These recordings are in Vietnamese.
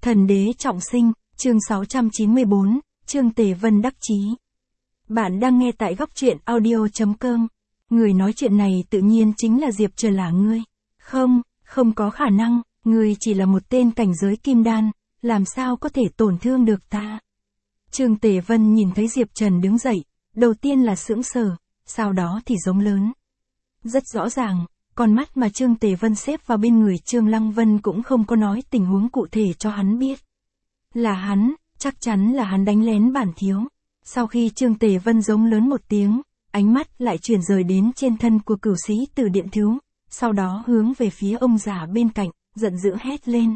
Thần đế trọng sinh, chương 694, Trương Tề Vân đắc chí. Bạn đang nghe tại góc truyện audio.com. Người nói chuyện này tự nhiên chính là Diệp Trần là ngươi. Không có khả năng, ngươi chỉ là một tên cảnh giới kim đan, làm sao có thể tổn thương được ta. Trương Tề Vân nhìn thấy Diệp Trần đứng dậy, đầu tiên là sững sờ, sau đó thì giống lớn. Rất rõ ràng, con mắt mà Trương Tề Vân xếp vào bên người Trương Lăng Vân cũng không có nói tình huống cụ thể cho hắn biết. Là hắn, chắc chắn là hắn đánh lén bản thiếu. Sau khi Trương Tề Vân giống lớn một tiếng, ánh mắt lại chuyển rời đến trên thân của cửu sĩ Tử Điện Thiếu, sau đó hướng về phía ông già bên cạnh, giận dữ hét lên.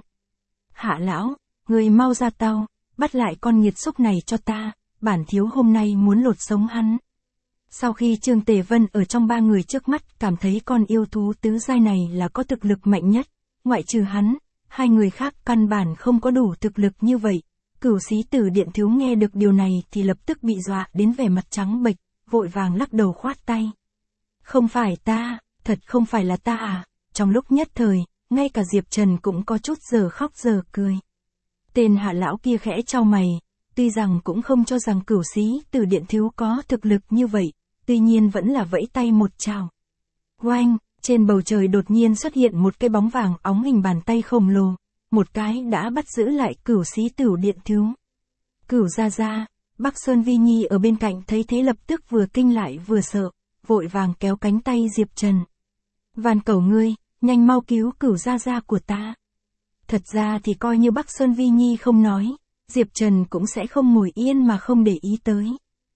Hạ lão, người mau ra tao, bắt lại con nghiệt xúc này cho ta, bản thiếu hôm nay muốn lột sống hắn. Sau khi Trương Tề Vân ở trong ba người trước mắt cảm thấy con yêu thú tứ giai này là có thực lực mạnh nhất, ngoại trừ hắn, hai người khác căn bản không có đủ thực lực như vậy. Cửu sĩ Tử Điện Thiếu nghe được điều này thì lập tức bị dọa đến vẻ mặt trắng bệch, vội vàng lắc đầu khoát tay. Không phải ta, thật không phải là ta à, trong lúc nhất thời, ngay cả Diệp Trần cũng có chút giờ khóc giờ cười. Tên hạ lão kia khẽ chau mày, tuy rằng cũng không cho rằng cửu sĩ Tử Điện Thiếu có thực lực như vậy, tuy nhiên vẫn là vẫy tay một chào. Oanh, trên bầu trời đột nhiên xuất hiện một cái bóng vàng óng hình bàn tay khổng lồ, một cái đã bắt giữ lại cửu sĩ Tử Điện Thiếu. Cửu gia gia, Bắc Sơn Vi Nhi ở bên cạnh thấy thế lập tức vừa kinh lại vừa sợ, vội vàng kéo cánh tay Diệp Trần. Van cầu ngươi, nhanh mau cứu cửu gia gia của ta. Thật ra thì coi như Bắc Sơn Vi Nhi không nói, Diệp Trần cũng sẽ không ngồi yên mà không để ý tới.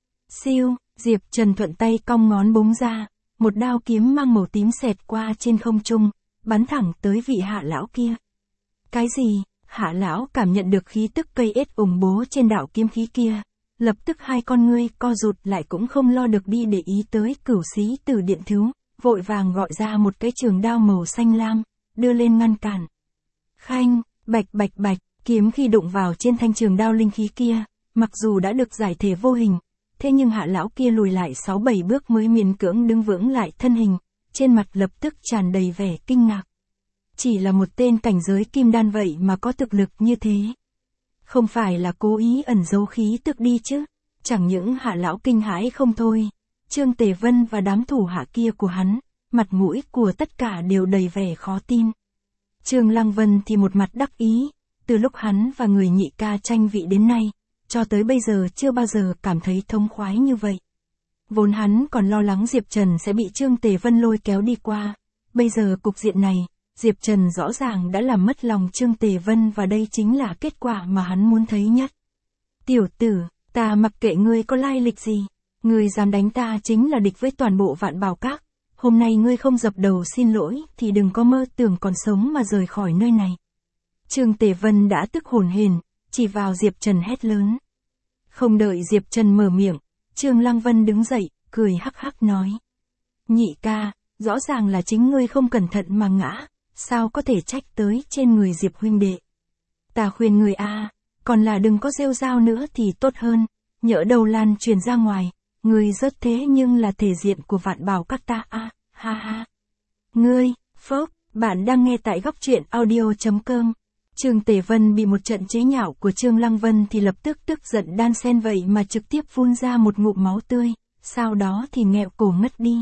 Siêu, Diệp Trần thuận tay cong ngón búng ra, một đao kiếm mang màu tím xẹt qua trên không trung, bắn thẳng tới vị hạ lão kia. Cái gì? Hạ lão cảm nhận được khí tức cây ết ủng bố trên đạo kiếm khí kia, lập tức hai con ngươi co rụt lại cũng không lo được đi để ý tới cửu sĩ Tử Điện Thiếu, vội vàng gọi ra một cái trường đao màu xanh lam, đưa lên ngăn cản. Khanh, bạch bạch bạch, kiếm khi đụng vào trên thanh trường đao linh khí kia, mặc dù đã được giải thể vô hình, thế nhưng hạ lão kia lùi lại 6-7 bước mới miễn cưỡng đứng vững lại thân hình, trên mặt lập tức tràn đầy vẻ kinh ngạc. Chỉ là một tên cảnh giới kim đan vậy mà có thực lực như thế. Không phải là cố ý ẩn giấu khí tức đi chứ, chẳng những hạ lão kinh hãi không thôi, Trương Tề Vân và đám thủ hạ kia của hắn, mặt mũi của tất cả đều đầy vẻ khó tin. Trương Lăng Vân thì một mặt đắc ý, từ lúc hắn và người nhị ca tranh vị đến nay, cho tới bây giờ chưa bao giờ cảm thấy thông khoái như vậy. Vốn hắn còn lo lắng Diệp Trần sẽ bị Trương Tề Vân lôi kéo đi qua, bây giờ cục diện này, Diệp Trần rõ ràng đã làm mất lòng Trương Tề Vân và đây chính là kết quả mà hắn muốn thấy nhất. Tiểu tử, ta mặc kệ ngươi có lai lịch gì, ngươi dám đánh ta chính là địch với toàn bộ Vạn Bảo Các, hôm nay ngươi không dập đầu xin lỗi thì đừng có mơ tưởng còn sống mà rời khỏi nơi này. Trương Tề Vân đã tức hổn hển, chỉ vào Diệp Trần hét lớn. Không đợi Diệp Trần mở miệng, Trương Lăng Vân đứng dậy, cười hắc hắc nói. Nhị ca, rõ ràng là chính ngươi không cẩn thận mà ngã, sao có thể trách tới trên người Diệp huynh đệ. Ta khuyên ngươi còn là đừng có rêu rao nữa thì tốt hơn, nhỡ đầu lan truyền ra ngoài, ngươi rớt thế nhưng là thể diện của Vạn Bảo Các ta ha ha. Ngươi, phốc, bạn đang nghe tại góc truyện audio.com. Trương Tề Vân bị một trận chế nhạo của Trương Lăng Vân thì lập tức tức giận đan xen vậy mà trực tiếp phun ra một ngụm máu tươi, sau đó thì nghẹo cổ ngất đi.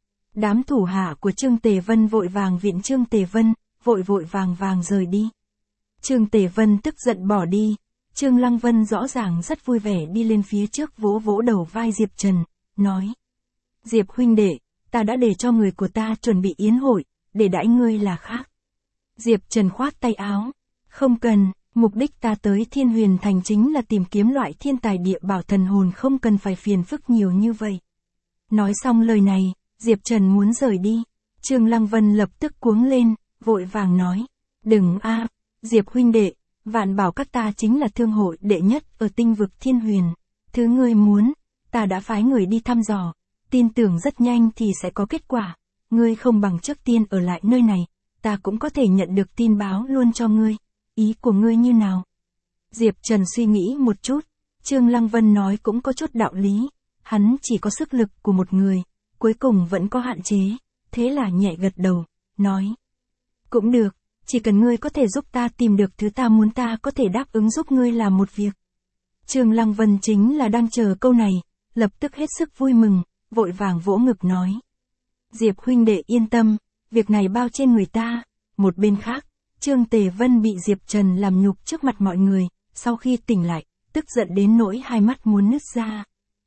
Đám thủ hạ của Trương Tề Vân vội vàng viện Trương Tề Vân, vội vàng rời đi. Trương Tề Vân tức giận bỏ đi, Trương Lăng Vân rõ ràng rất vui vẻ đi lên phía trước vỗ vỗ đầu vai Diệp Trần, nói. Diệp huynh đệ, ta đã để cho người của ta chuẩn bị yến hội, để đãi ngươi là khác. Diệp Trần khoát tay áo. Không cần, mục đích ta tới Thiên Huyền Thành chính là tìm kiếm loại thiên tài địa bảo thần hồn không cần phải phiền phức nhiều như vậy. Nói xong lời này, Diệp Trần muốn rời đi. Trương Lăng Vân lập tức cuống lên, vội vàng nói. Đừng Diệp huynh đệ, Vạn Bảo Các ta chính là thương hội đệ nhất ở tinh vực Thiên Huyền. Thứ ngươi muốn, ta đã phái người đi thăm dò, tin tưởng rất nhanh thì sẽ có kết quả. Ngươi không bằng trước tiên ở lại nơi này, ta cũng có thể nhận được tin báo luôn cho ngươi. Ý của ngươi như nào? Diệp Trần suy nghĩ một chút, Trương Lăng Vân nói cũng có chút đạo lý, hắn chỉ có sức lực của một người, cuối cùng vẫn có hạn chế, thế là nhẹ gật đầu, nói. Cũng được, Chỉ cần ngươi có thể giúp ta tìm được thứ ta muốn, ta có thể đáp ứng giúp ngươi làm một việc. Trương Lăng Vân chính là đang chờ câu này, lập tức hết sức vui mừng, vội vàng vỗ ngực nói. Diệp huynh đệ yên tâm, việc này bao trên người ta. Một bên khác, Trương Tề Vân bị Diệp Trần làm nhục trước mặt mọi người, sau khi tỉnh lại, tức giận đến nỗi hai mắt muốn nứt ra.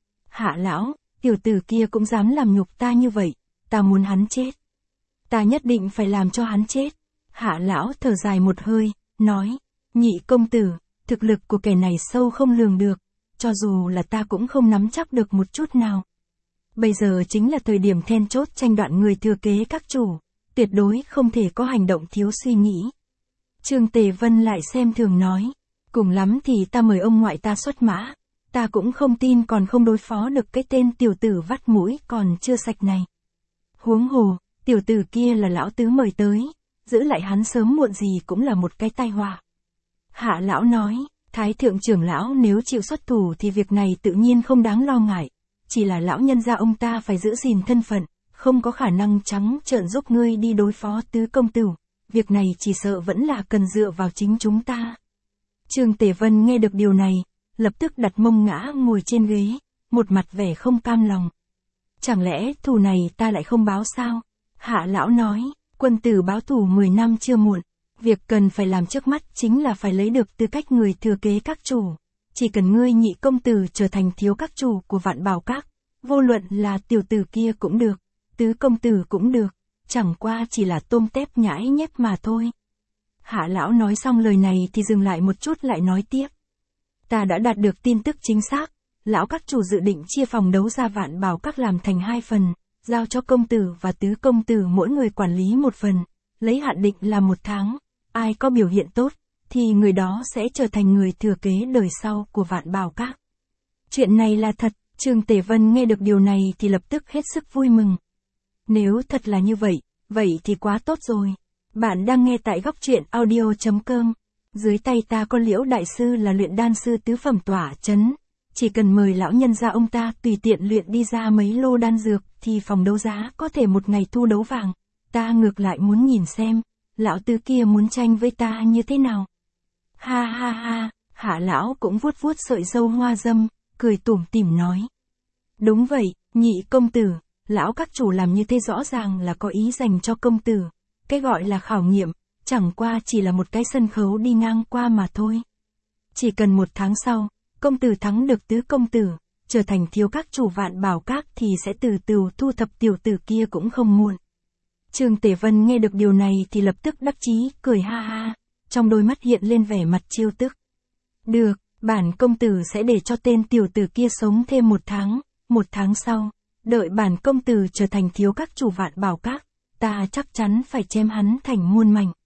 Hạ lão, tiểu tử kia cũng dám làm nhục ta như vậy, ta muốn hắn chết. Ta nhất định phải làm cho hắn chết. Hạ lão thở dài một hơi, nói, nhị công tử, thực lực của kẻ này sâu không lường được, cho dù là ta cũng không nắm chắc được một chút nào. Bây giờ chính là thời điểm then chốt tranh đoạt người thừa kế các chủ, tuyệt đối không thể có hành động thiếu suy nghĩ. Trương Tề Vân lại xem thường nói, cùng lắm thì ta mời ông ngoại ta xuất mã, ta cũng không tin còn không đối phó được cái tên tiểu tử vắt mũi còn chưa sạch này. Huống hồ, tiểu tử kia là lão tứ mời tới, giữ lại hắn sớm muộn gì cũng là một cái tai họa. Hạ lão nói, Thái thượng trưởng lão nếu chịu xuất thủ thì việc này tự nhiên không đáng lo ngại, chỉ là lão nhân gia ông ta phải giữ gìn thân phận, không có khả năng trắng trợn giúp ngươi đi đối phó tứ công tử, việc này chỉ sợ vẫn là cần dựa vào chính chúng ta. Trương Tề Vân nghe được điều này, lập tức đặt mông ngã ngồi trên ghế, một mặt vẻ không cam lòng. Chẳng lẽ thù này ta lại không báo sao? Hạ lão nói, quân tử báo thù 10 năm chưa muộn, việc cần phải làm trước mắt chính là phải lấy được tư cách người thừa kế các chủ. Chỉ cần ngươi nhị công tử trở thành thiếu các chủ của Vạn Bảo Các, vô luận là tiểu tử kia cũng được, tứ công tử cũng được, chẳng qua chỉ là tôm tép nhãi nhép mà thôi. Hạ lão nói xong lời này thì dừng lại một chút lại nói tiếp. Ta đã đạt được tin tức chính xác, lão các chủ dự định chia phòng đấu giá Vạn Bảo Các làm thành 2 phần, giao cho công tử và tứ công tử mỗi người quản lý một phần, lấy hạn định là 1 tháng, ai có biểu hiện tốt, thì người đó sẽ trở thành người thừa kế đời sau của Vạn Bảo Các. Chuyện này là thật, Trương Tề Vân nghe được điều này thì lập tức hết sức vui mừng. Nếu thật là như vậy, vậy thì quá tốt rồi. Bạn đang nghe tại góc truyện audio.com. Dưới tay ta có Liễu đại sư là luyện đan sư tứ phẩm tỏa chấn. Chỉ cần mời lão nhân gia ông ta tùy tiện luyện đi ra mấy lô đan dược thì phòng đấu giá có thể một ngày thu đấu vàng. Ta ngược lại muốn nhìn xem, lão tứ kia muốn tranh với ta như thế nào. Ha ha ha, Hạ lão cũng vuốt vuốt sợi râu hoa dâm, cười tủm tỉm nói. Đúng vậy, nhị công tử, lão các chủ làm như thế rõ ràng là có ý dành cho công tử. Cái gọi là khảo nghiệm, chẳng qua chỉ là một cái sân khấu đi ngang qua mà thôi. Chỉ cần 1 tháng sau, công tử thắng được tứ công tử, trở thành thiếu các chủ Vạn Bảo Các thì sẽ từ từ thu thập tiểu tử kia cũng không muộn. Trương Tề Vân nghe được điều này thì lập tức đắc chí, cười ha ha, trong đôi mắt hiện lên vẻ mặt trêu tức. Được, bản công tử sẽ để cho tên tiểu tử kia sống thêm 1 tháng, 1 tháng sau, đợi bản công tử trở thành thiếu các chủ Vạn Bảo Các, ta chắc chắn phải chém hắn thành muôn mảnh.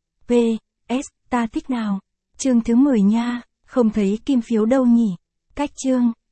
P.S. Ta thích nào? Chương thứ 10 nha, không thấy kim phiếu đâu nhỉ? Cách chương.